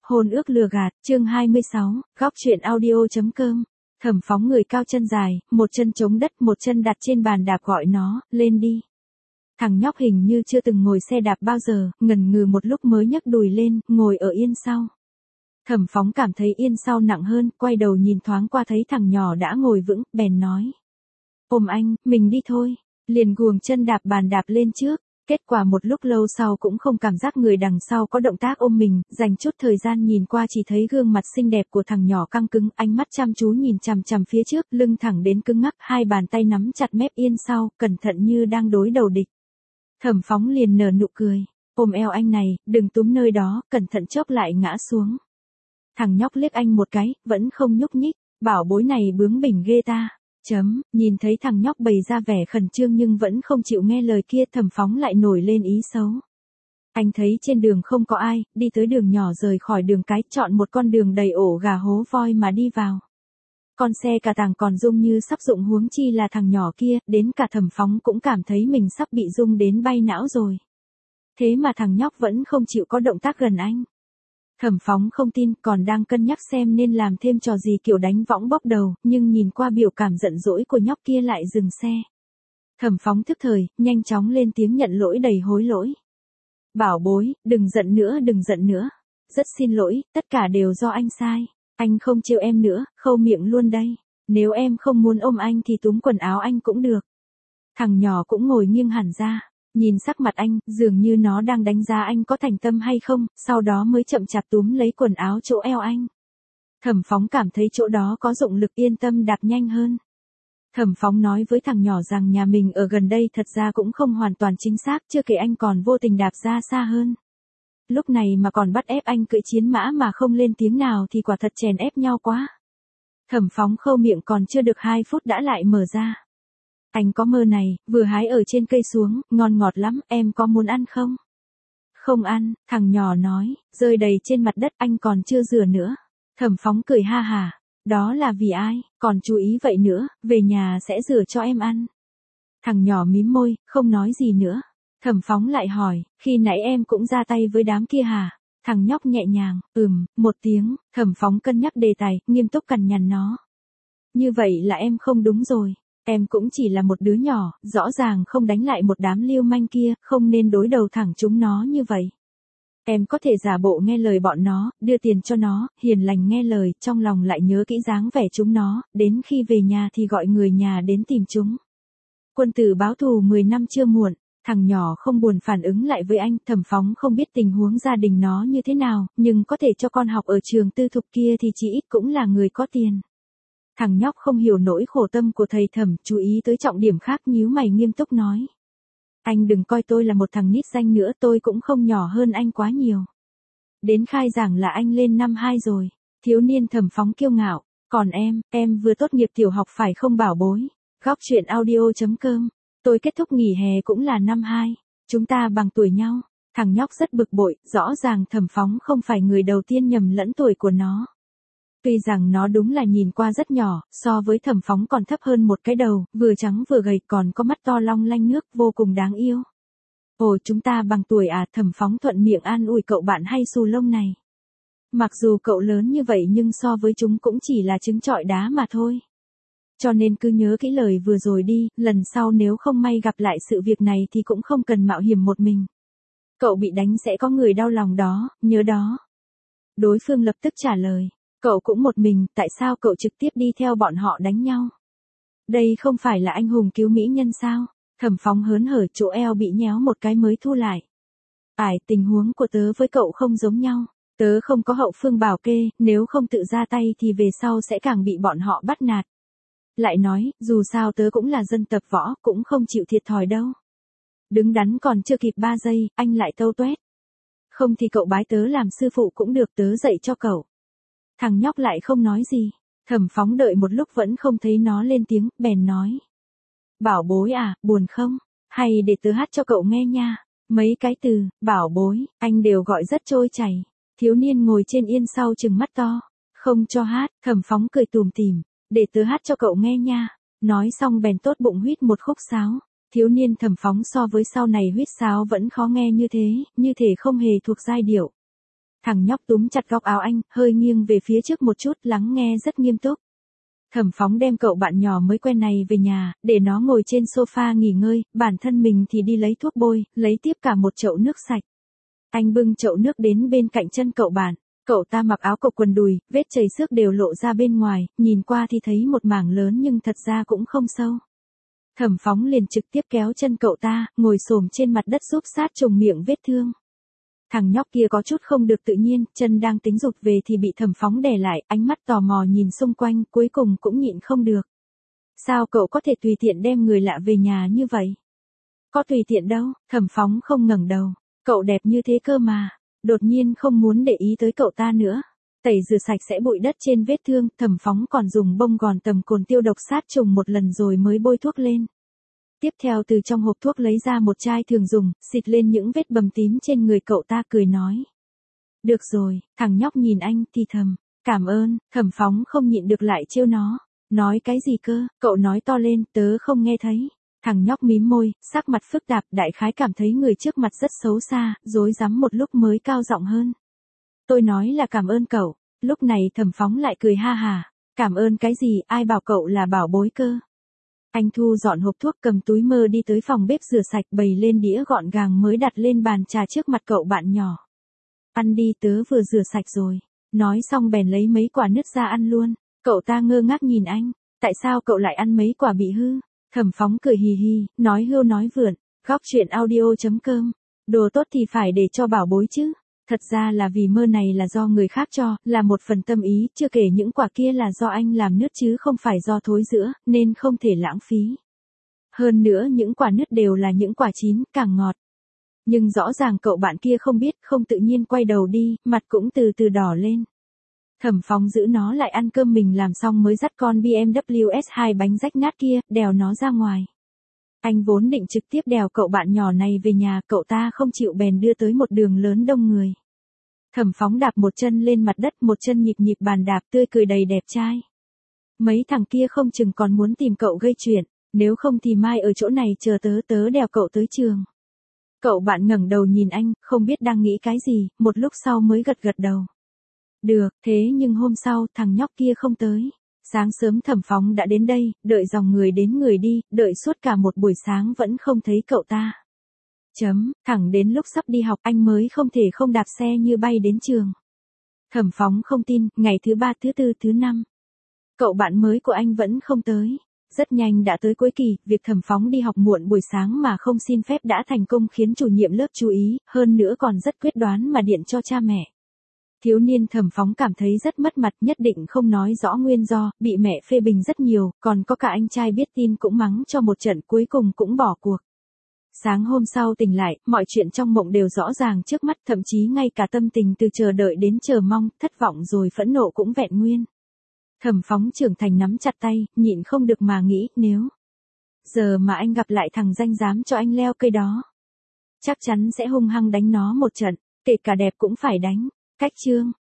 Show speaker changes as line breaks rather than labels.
Hôn ước lừa gạt, chương 26, góc chuyện audio.com. Thẩm Phóng người cao chân dài, một chân chống đất, một chân đặt trên bàn đạp gọi nó, lên đi. Thằng nhóc hình như chưa từng ngồi xe đạp bao giờ, ngần ngừ một lúc mới nhấc đùi lên, ngồi ở yên sau. Thẩm Phóng cảm thấy yên sau nặng hơn, quay đầu nhìn thoáng qua thấy thằng nhỏ đã ngồi vững, bèn nói. Ôm anh, mình đi thôi. Liền guồng chân đạp bàn đạp lên trước. Kết quả một lúc lâu sau cũng không cảm giác người đằng sau có động tác ôm mình, dành chút thời gian nhìn qua chỉ thấy gương mặt xinh đẹp của thằng nhỏ căng cứng, ánh mắt chăm chú nhìn chằm chằm phía trước, lưng thẳng đến cứng ngắc, hai bàn tay nắm chặt mép yên sau, cẩn thận như đang đối đầu địch. Thẩm Phóng liền nở nụ cười, ôm eo anh này, đừng túm nơi đó, cẩn thận chốc lại ngã xuống. Thằng nhóc liếc anh một cái, vẫn không nhúc nhích, bảo bối này bướng bỉnh ghê ta. Nhìn thấy thằng nhóc bày ra vẻ khẩn trương nhưng vẫn không chịu nghe lời kia, Thẩm Phóng lại nổi lên ý xấu. Anh thấy trên đường không có ai, đi tới đường nhỏ rời khỏi đường cái, chọn một con đường đầy ổ gà hố voi mà đi vào. Con xe cả tàng còn rung như sắp rụng, huống chi là thằng nhỏ kia, đến cả Thẩm Phóng cũng cảm thấy mình sắp bị rung đến bay não rồi. Thế mà thằng nhóc vẫn không chịu có động tác gần anh. Thẩm Phóng không tin, còn đang cân nhắc xem nên làm thêm trò gì kiểu đánh võng bóc đầu, nhưng nhìn qua biểu cảm giận dỗi của nhóc kia lại dừng xe. Thẩm Phóng thức thời, nhanh chóng lên tiếng nhận lỗi đầy hối lỗi. Bảo bối, đừng giận nữa, đừng giận nữa. Rất xin lỗi, tất cả đều do anh sai. Anh không trêu em nữa, khâu miệng luôn đây. Nếu em không muốn ôm anh thì túm quần áo anh cũng được. Thằng nhỏ cũng ngồi nghiêng hẳn ra. Nhìn sắc mặt anh, dường như nó đang đánh giá anh có thành tâm hay không, sau đó mới chậm chạp túm lấy quần áo chỗ eo anh. Thẩm Phóng cảm thấy chỗ đó có dụng lực, yên tâm đạp nhanh hơn. Thẩm Phóng nói với thằng nhỏ rằng nhà mình ở gần đây thật ra cũng không hoàn toàn chính xác, chưa kể anh còn vô tình đạp ra xa hơn. Lúc này mà còn bắt ép anh cưỡi chiến mã mà không lên tiếng nào thì quả thật chèn ép nhau quá. Thẩm Phóng khâu miệng còn chưa được 2 phút đã lại mở ra. Anh có mơ này, vừa hái ở trên cây xuống, ngon ngọt lắm, em có muốn ăn không? Không ăn, thằng nhỏ nói, rơi đầy trên mặt đất, anh còn chưa rửa nữa. Thẩm Phóng cười ha hả, đó là vì ai, còn chú ý vậy nữa, về nhà sẽ rửa cho em ăn. Thằng nhỏ mím môi, không nói gì nữa. Thẩm Phóng lại hỏi, khi nãy em cũng ra tay với đám kia hả? Thằng nhóc nhẹ nhàng, một tiếng. Thẩm Phóng cân nhắc đề tài, nghiêm túc cằn nhằn nó. Như vậy là em không đúng rồi. Em cũng chỉ là một đứa nhỏ, rõ ràng không đánh lại một đám lưu manh kia, không nên đối đầu thẳng chúng nó như vậy. Em có thể giả bộ nghe lời bọn nó, đưa tiền cho nó, hiền lành nghe lời, trong lòng lại nhớ kỹ dáng vẻ chúng nó, đến khi về nhà thì gọi người nhà đến tìm chúng. Quân tử báo thù 10 năm chưa muộn. Thằng nhỏ không buồn phản ứng lại với anh. Thẩm Phóng không biết tình huống gia đình nó như thế nào, nhưng có thể cho con học ở trường tư thục kia thì chỉ ít cũng là người có tiền. Thằng nhóc không hiểu nỗi khổ tâm của thầy Thẩm, chú ý tới trọng điểm khác, nhíu mày nghiêm túc nói. Anh đừng coi tôi là một thằng nít danh nữa, tôi cũng không nhỏ hơn anh quá nhiều. Đến khai giảng là anh lên năm 2 rồi. Thiếu niên Thẩm Phóng kiêu ngạo. Còn em vừa tốt nghiệp tiểu học phải không bảo bối? Góc chuyện audio.com. Tôi kết thúc nghỉ hè cũng là năm 2. Chúng ta bằng tuổi nhau. Thằng nhóc rất bực bội, rõ ràng Thẩm Phóng không phải người đầu tiên nhầm lẫn tuổi của nó. Tuy rằng nó đúng là nhìn qua rất nhỏ, so với Thẩm Phóng còn thấp hơn một cái đầu, vừa trắng vừa gầy, còn có mắt to long lanh nước, vô cùng đáng yêu. Ồ, chúng ta bằng tuổi à? Thẩm Phóng thuận miệng an ủi cậu bạn hay xù lông này. Mặc dù cậu lớn như vậy nhưng so với chúng cũng chỉ là trứng trọi đá mà thôi. Cho nên cứ nhớ kỹ lời vừa rồi đi, lần sau nếu không may gặp lại sự việc này thì cũng không cần mạo hiểm một mình. Cậu bị đánh sẽ có người đau lòng đó, nhớ đó. Đối phương lập tức trả lời. Cậu cũng một mình, tại sao cậu trực tiếp đi theo bọn họ đánh nhau? Đây không phải là anh hùng cứu mỹ nhân sao? Thẩm Phóng hớn hở, chỗ eo bị nhéo một cái mới thu lại. Tình huống của tớ với cậu không giống nhau. Tớ không có hậu phương bảo kê, nếu không tự ra tay thì về sau sẽ càng bị bọn họ bắt nạt. Lại nói, dù sao tớ cũng là dân tập võ, cũng không chịu thiệt thòi đâu. Đứng đắn còn chưa kịp 3 giây, anh lại tâu tuét. Không thì cậu bái tớ làm sư phụ cũng được, tớ dạy cho cậu. Thằng nhóc lại không nói gì. Thẩm Phóng đợi một lúc vẫn không thấy nó lên tiếng, bèn nói. Bảo bối à, buồn không? Hay để tớ hát cho cậu nghe nha. Mấy cái từ, bảo bối, anh đều gọi rất trôi chảy. Thiếu niên ngồi trên yên sau trừng mắt to. Không cho hát, Thẩm Phóng cười tủm tỉm. Để tớ hát cho cậu nghe nha. Nói xong bèn tốt bụng huýt một khúc sáo. Thiếu niên Thẩm Phóng so với sau này huýt sáo vẫn khó nghe như thế không hề thuộc giai điệu. Thằng nhóc túm chặt góc áo anh, hơi nghiêng về phía trước một chút, lắng nghe rất nghiêm túc. Thẩm Phóng đem cậu bạn nhỏ mới quen này về nhà, để nó ngồi trên sofa nghỉ ngơi, bản thân mình thì đi lấy thuốc bôi, lấy tiếp cả một chậu nước sạch. Anh bưng chậu nước đến bên cạnh chân cậu bạn. Cậu ta mặc áo cộc quần đùi, vết chảy xước đều lộ ra bên ngoài, nhìn qua thì thấy một mảng lớn nhưng thật ra cũng không sâu. Thẩm Phóng liền trực tiếp kéo chân cậu ta, ngồi xổm trên mặt đất giúp sát trùng miệng vết thương. Thằng nhóc kia có chút không được tự nhiên, chân đang tính rụt về thì bị Thẩm Phóng đè lại, ánh mắt tò mò nhìn xung quanh, cuối cùng cũng nhịn không được. Sao cậu có thể tùy tiện đem người lạ về nhà như vậy? Có tùy tiện đâu, Thẩm Phóng không ngẩng đầu. Cậu đẹp như thế cơ mà. Đột nhiên không muốn để ý tới cậu ta nữa. Tẩy rửa sạch sẽ bụi đất trên vết thương, Thẩm Phóng còn dùng bông gòn tầm cồn tiêu độc sát trùng một lần rồi mới bôi thuốc lên. Tiếp theo từ trong hộp thuốc lấy ra một chai thường dùng, xịt lên những vết bầm tím trên người cậu ta, cười nói. Được rồi, thằng nhóc nhìn anh thì thầm. Cảm ơn. Thẩm Phóng không nhịn được lại trêu nó. Nói cái gì cơ? Cậu nói to lên, tớ không nghe thấy. Thằng nhóc mím môi, sắc mặt phức tạp, đại khái cảm thấy người trước mặt rất xấu xa, rối rắm một lúc mới cao giọng hơn. Tôi nói là cảm ơn cậu. Lúc này Thẩm Phóng lại cười ha hà. Cảm ơn cái gì, ai bảo cậu là bảo bối cơ? Anh thu dọn hộp thuốc, cầm túi mơ đi tới phòng bếp rửa sạch, bày lên đĩa gọn gàng mới đặt lên bàn trà trước mặt cậu bạn nhỏ. Ăn đi, tớ vừa rửa sạch rồi. Nói xong bèn lấy mấy quả nứt ra ăn luôn. Cậu ta ngơ ngác nhìn anh. Tại sao cậu lại ăn mấy quả bị hư? Thẩm Phóng cười hì hì, nói hưu nói vượn. Góc chuyện audio.com. Đồ tốt thì phải để cho bảo bối chứ. Thật ra là vì mơ này là do người khác cho, là một phần tâm ý, chưa kể những quả kia là do anh làm nứt chứ không phải do thối rữa, nên không thể lãng phí. Hơn nữa những quả nứt đều là những quả chín, càng ngọt. Nhưng rõ ràng cậu bạn kia không biết, không tự nhiên quay đầu đi, mặt cũng từ từ đỏ lên. Thẩm Phóng giữ nó lại ăn cơm mình làm xong mới dắt con BMW S2 bánh rách nát kia, đèo nó ra ngoài. Anh vốn định trực tiếp đèo cậu bạn nhỏ này về nhà, cậu ta không chịu bèn đưa tới một đường lớn đông người. Thẩm Phóng đạp một chân lên mặt đất, một chân nhịp nhịp bàn đạp, tươi cười đầy đẹp trai. Mấy thằng kia không chừng còn muốn tìm cậu gây chuyện, nếu không thì mai ở chỗ này chờ tớ đèo cậu tới trường. Cậu bạn ngẩng đầu nhìn anh, không biết đang nghĩ cái gì, một lúc sau mới gật gật đầu. Được, thế nhưng hôm sau thằng nhóc kia không tới. Sáng sớm Thẩm Phóng đã đến đây, đợi dòng người đến người đi, đợi suốt cả một buổi sáng vẫn không thấy cậu ta. Thẳng đến lúc sắp đi học anh mới không thể không đạp xe như bay đến trường. Thẩm Phóng không tin, ngày thứ 3, thứ 4, thứ 5. Cậu bạn mới của anh vẫn không tới. Rất nhanh đã tới cuối kỳ, việc Thẩm Phóng đi học muộn buổi sáng mà không xin phép đã thành công khiến chủ nhiệm lớp chú ý, hơn nữa còn rất quyết đoán mà điện cho cha mẹ. Thiếu niên Thẩm Phóng cảm thấy rất mất mặt, nhất định không nói rõ nguyên do, bị mẹ phê bình rất nhiều, còn có cả anh trai biết tin cũng mắng cho một trận, cuối cùng cũng bỏ cuộc. Sáng hôm sau tỉnh lại, mọi chuyện trong mộng đều rõ ràng trước mắt, thậm chí ngay cả tâm tình từ chờ đợi đến chờ mong, thất vọng rồi phẫn nộ cũng vẹn nguyên. Thẩm Phóng trưởng thành nắm chặt tay, nhịn không được mà nghĩ, nếu giờ mà anh gặp lại thằng danh dám cho anh leo cây đó, chắc chắn sẽ hung hăng đánh nó một trận, kể cả đẹp cũng phải đánh. Cách chương